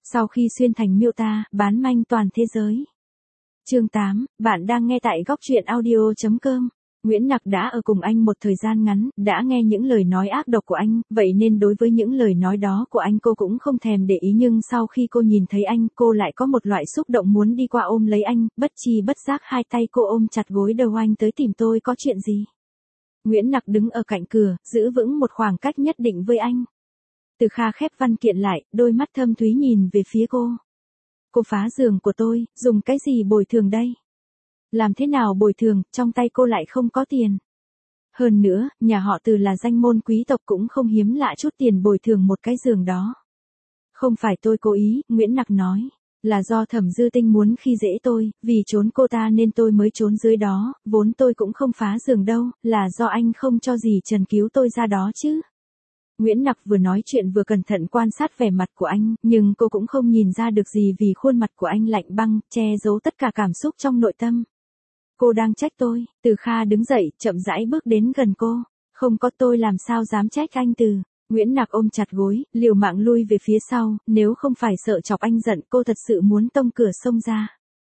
Sau khi xuyên thành miêu ta, bán manh toàn thế giới. Chương 8, bạn đang nghe tại góc truyện audio.com. Nguyễn Nặc đã ở cùng anh một thời gian ngắn, đã nghe những lời nói ác độc của anh, vậy nên đối với những lời nói đó của anh cô cũng không thèm để ý, nhưng sau khi cô nhìn thấy anh, cô lại có một loại xúc động muốn đi qua ôm lấy anh, bất chi bất giác hai tay cô ôm chặt gối đầu anh. Tới tìm tôi có chuyện gì? Nguyễn Nặc đứng ở cạnh cửa, giữ vững một khoảng cách nhất định với anh. Từ Kha khép văn kiện lại, đôi mắt thâm thúy nhìn về phía cô. Cô phá giường của tôi, dùng cái gì bồi thường đây? Làm thế nào bồi thường, trong tay cô lại không có tiền. Hơn nữa, nhà họ Từ là danh môn quý tộc, cũng không hiếm lạ chút tiền bồi thường một cái giường đó. Không phải tôi cố ý, Nguyễn Nặc nói. Là do Thẩm Dư Tinh muốn khi dễ tôi, vì trốn cô ta nên tôi mới trốn dưới đó, vốn tôi cũng không phá giường đâu, là do anh không cho dì Trần cứu tôi ra đó chứ. Nguyễn Nặc vừa nói chuyện vừa cẩn thận quan sát vẻ mặt của anh, nhưng cô cũng không nhìn ra được gì vì khuôn mặt của anh lạnh băng, che giấu tất cả cảm xúc trong nội tâm. Cô đang trách tôi. Từ Kha đứng dậy, chậm rãi bước đến gần cô. Không có, tôi làm sao dám trách anh Từ. Nguyễn Nặc ôm chặt gối, liều mạng lui về phía sau, nếu không phải sợ chọc anh giận, cô thật sự muốn tông cửa xông ra.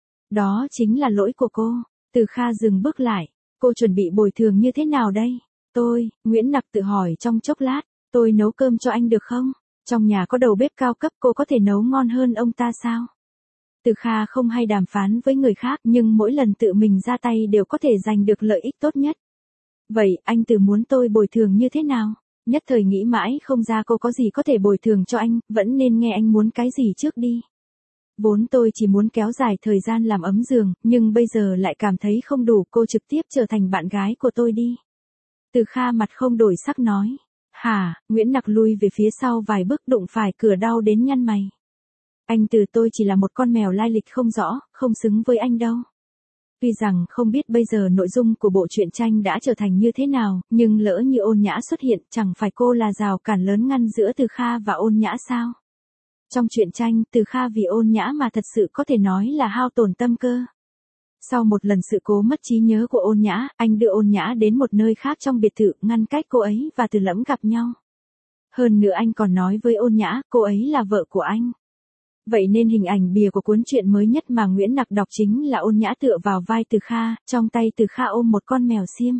Đó chính là lỗi của cô. Từ Kha dừng bước lại. Cô chuẩn bị bồi thường như thế nào đây? Nguyễn Nặc tự hỏi trong chốc lát. Tôi nấu cơm cho anh được không? Trong nhà có đầu bếp cao cấp, cô có thể nấu ngon hơn ông ta sao? Từ Kha không hay đàm phán với người khác, nhưng mỗi lần tự mình ra tay đều có thể giành được lợi ích tốt nhất. Vậy, anh Từ muốn tôi bồi thường như thế nào? Nhất thời nghĩ mãi không ra cô có gì có thể bồi thường cho anh, vẫn nên nghe anh muốn cái gì trước đi. Vốn tôi chỉ muốn kéo dài thời gian làm ấm giường, nhưng bây giờ lại cảm thấy không đủ, cô trực tiếp trở thành bạn gái của tôi đi. Từ Kha mặt không đổi sắc nói. Hả? Nguyễn Nặc lui về phía sau vài bước, đụng phải cửa đau đến nhăn mày. Anh Từ, tôi chỉ là một con mèo lai lịch không rõ, không xứng với anh đâu. Tuy rằng không biết bây giờ nội dung của bộ truyện tranh đã trở thành như thế nào, nhưng lỡ như Ôn Nhã xuất hiện, chẳng phải cô là rào cản lớn ngăn giữa Từ Kha và Ôn Nhã sao? Trong truyện tranh, Từ Kha vì Ôn Nhã mà thật sự có thể nói là hao tổn tâm cơ. Sau một lần sự cố mất trí nhớ của Ôn Nhã, anh đưa Ôn Nhã đến một nơi khác trong biệt thự, ngăn cách cô ấy và Từ Lẫm gặp nhau. Hơn nữa anh còn nói với Ôn Nhã, cô ấy là vợ của anh. Vậy nên hình ảnh bìa của cuốn truyện mới nhất mà Nguyễn Nặc đọc chính là Ôn Nhã tựa vào vai Từ Kha, trong tay Từ Kha ôm một con mèo xiêm.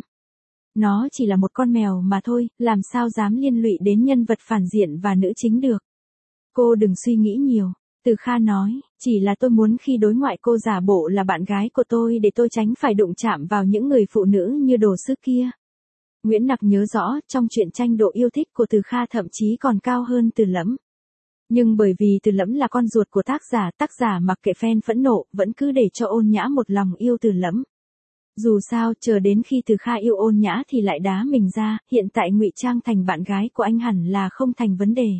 Nó chỉ là một con mèo mà thôi, làm sao dám liên lụy đến nhân vật phản diện và nữ chính được. Cô đừng suy nghĩ nhiều. Từ Kha nói, chỉ là tôi muốn khi đối ngoại cô giả bộ là bạn gái của tôi để tôi tránh phải đụng chạm vào những người phụ nữ như đồ sứ kia. Nguyễn Nặc nhớ rõ, trong truyện tranh độ yêu thích của Từ Kha thậm chí còn cao hơn Từ Lẫm. Nhưng bởi vì Từ Lẫm là con ruột của tác giả mặc kệ fan phẫn nộ, vẫn cứ để cho Ôn Nhã một lòng yêu Từ Lẫm. Dù sao, chờ đến khi Từ Kha yêu Ôn Nhã thì lại đá mình ra, hiện tại ngụy trang thành bạn gái của anh hẳn là không thành vấn đề.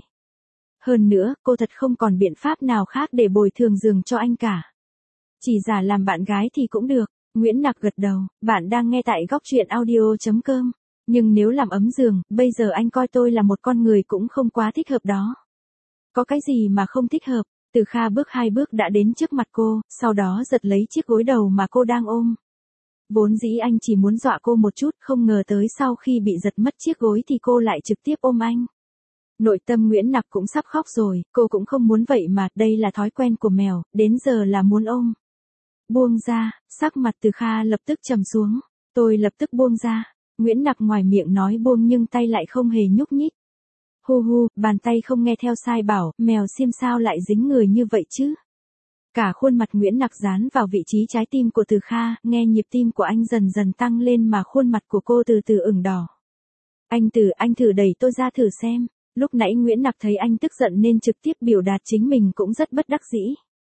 Hơn nữa, cô thật không còn biện pháp nào khác để bồi thường giường cho anh cả. Chỉ giả làm bạn gái thì cũng được. Nguyễn Nặc gật đầu, bạn đang nghe tại góc truyện audio.com. Nhưng nếu làm ấm giường, bây giờ anh coi tôi là một con người cũng không quá thích hợp đó. Có cái gì mà không thích hợp? Từ Kha bước 2 bước đã đến trước mặt cô, sau đó giật lấy chiếc gối đầu mà cô đang ôm. Vốn dĩ anh chỉ muốn dọa cô một chút, không ngờ tới sau khi bị giật mất chiếc gối thì cô lại trực tiếp ôm anh. Nội tâm Nguyễn Nặc cũng sắp khóc rồi, cô cũng không muốn vậy mà, đây là thói quen của mèo, đến giờ là muốn ôm. Buông ra, sắc mặt Từ Kha lập tức trầm xuống. Tôi lập tức buông ra. Nguyễn Nặc ngoài miệng nói buông nhưng tay lại không hề nhúc nhích. Hu, bàn tay không nghe theo sai bảo, mèo xiêm sao lại dính người như vậy chứ? Cả khuôn mặt Nguyễn Nặc dán vào vị trí trái tim của Từ Kha, nghe nhịp tim của anh dần dần tăng lên mà khuôn mặt của cô từ từ ửng đỏ. Anh thử đẩy tôi ra thử xem. Lúc nãy Nguyễn Nặc thấy anh tức giận nên trực tiếp biểu đạt chính mình cũng rất bất đắc dĩ.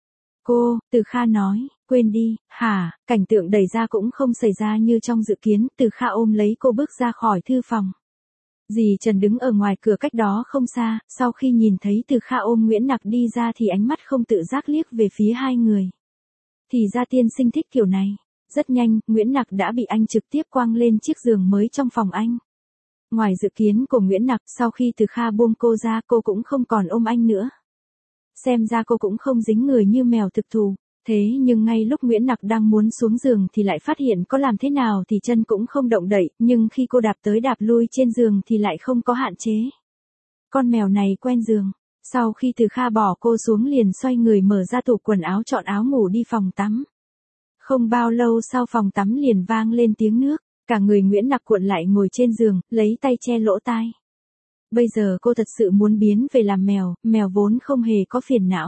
Từ Kha nói, quên đi, hả, cảnh tượng đẩy ra cũng không xảy ra như trong dự kiến, Từ Kha ôm lấy cô bước ra khỏi thư phòng. Dì Trần đứng ở ngoài cửa cách đó không xa, sau khi nhìn thấy Từ Kha ôm Nguyễn Nặc đi ra thì ánh mắt không tự giác liếc về phía hai người. Thì ra tiên sinh thích kiểu này. Rất nhanh, Nguyễn Nặc đã bị anh trực tiếp quăng lên chiếc giường mới trong phòng anh. Ngoài dự kiến của Nguyễn Nặc, sau khi Từ Kha buông cô ra, cô cũng không còn ôm anh nữa. Xem ra cô cũng không dính người như mèo thực thù. Thế nhưng ngay lúc Nguyễn Nặc đang muốn xuống giường thì lại phát hiện có làm thế nào thì chân cũng không động đậy, nhưng khi cô đạp tới đạp lui trên giường thì lại không có hạn chế. Con mèo này quen giường. Sau khi Từ Kha bỏ cô xuống liền xoay người mở ra tủ quần áo chọn áo ngủ đi phòng tắm. Không bao lâu sau phòng tắm liền vang lên tiếng nước, cả người Nguyễn Nặc cuộn lại ngồi trên giường, lấy tay che lỗ tai. Bây giờ cô thật sự muốn biến về làm mèo, mèo vốn không hề có phiền não.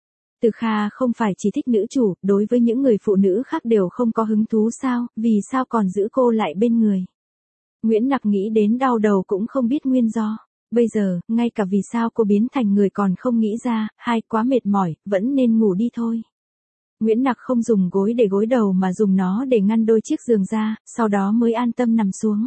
Từ Kha không phải chỉ thích nữ chủ, đối với những người phụ nữ khác đều không có hứng thú sao, vì sao còn giữ cô lại bên người. Nguyễn Nặc nghĩ đến đau đầu cũng không biết nguyên do. Bây giờ, ngay cả vì sao cô biến thành người còn không nghĩ ra, hai quá mệt mỏi, vẫn nên ngủ đi thôi. Nguyễn Nặc không dùng gối để gối đầu mà dùng nó để ngăn đôi chiếc giường ra, sau đó mới an tâm nằm xuống.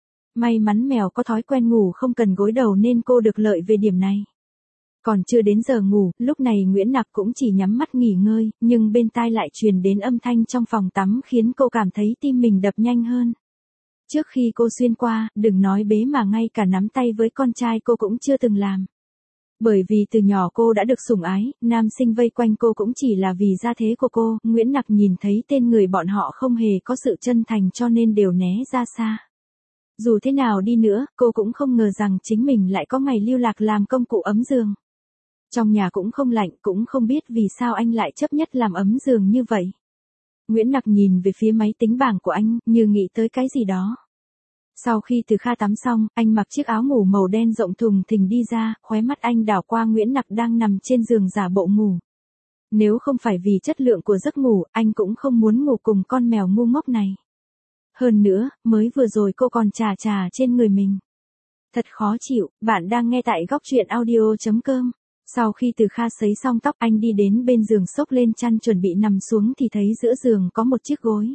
May mắn mèo có thói quen ngủ không cần gối đầu nên cô được lợi về điểm này. Còn chưa đến giờ ngủ, lúc này Nguyễn Nặc cũng chỉ nhắm mắt nghỉ ngơi, nhưng bên tai lại truyền đến âm thanh trong phòng tắm khiến cô cảm thấy tim mình đập nhanh hơn. Trước khi cô xuyên qua, đừng nói bế mà ngay cả nắm tay với con trai cô cũng chưa từng làm. Bởi vì từ nhỏ cô đã được sủng ái, nam sinh vây quanh cô cũng chỉ là vì gia thế của cô, Nguyễn Nặc nhìn thấy tên người bọn họ không hề có sự chân thành cho nên đều né ra xa. Dù thế nào đi nữa, cô cũng không ngờ rằng chính mình lại có ngày lưu lạc làm công cụ ấm giường. Trong nhà cũng không lạnh, cũng không biết vì sao anh lại chấp nhất làm ấm giường như vậy. Nguyễn Nặc nhìn về phía máy tính bảng của anh, như nghĩ tới cái gì đó. Sau khi Từ Kha tắm xong, anh mặc chiếc áo ngủ màu đen rộng thùng thình đi ra, khóe mắt anh đảo qua Nguyễn Nặc đang nằm trên giường giả bộ ngủ. Nếu không phải vì chất lượng của giấc ngủ, anh cũng không muốn ngủ cùng con mèo ngu ngốc này. Hơn nữa, mới vừa rồi cô còn chà trên người mình. Thật khó chịu, bạn đang nghe tại góc truyện audio.com. Sau khi Từ Kha sấy xong tóc anh đi đến bên giường xốc lên chăn chuẩn bị nằm xuống thì thấy giữa giường có một chiếc gối.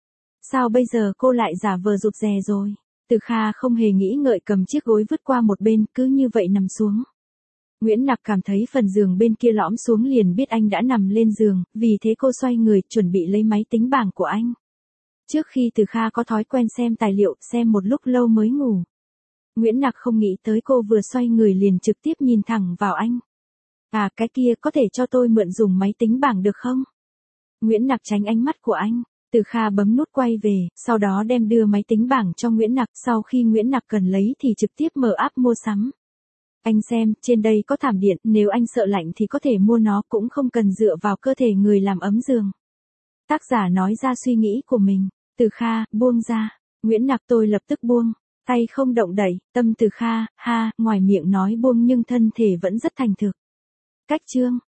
Sao bây giờ cô lại giả vờ rụt rè rồi? Từ Kha không hề nghĩ ngợi cầm chiếc gối vứt qua một bên, cứ như vậy nằm xuống. Nguyễn Nặc cảm thấy phần giường bên kia lõm xuống liền biết anh đã nằm lên giường, vì thế cô xoay người chuẩn bị lấy máy tính bảng của anh. Trước khi Từ Kha có thói quen xem tài liệu, xem một lúc lâu mới ngủ. Nguyễn Nặc không nghĩ tới cô vừa xoay người liền trực tiếp nhìn thẳng vào anh. À, cái kia có thể cho tôi mượn dùng máy tính bảng được không? Nguyễn Nặc tránh ánh mắt của anh. Từ Kha bấm nút quay về, sau đó đem đưa máy tính bảng cho Nguyễn Nặc, sau khi Nguyễn Nặc cần lấy thì trực tiếp mở app mua sắm. Anh xem, trên đây có thảm điện, nếu anh sợ lạnh thì có thể mua nó, cũng không cần dựa vào cơ thể người làm ấm giường. Tác giả nói ra suy nghĩ của mình. Từ Kha, buông ra. Nguyễn Nặc, tôi lập tức buông. Tay không động đậy, tâm Từ Kha, ha, ngoài miệng nói buông nhưng thân thể vẫn rất thành thực. Cách chương.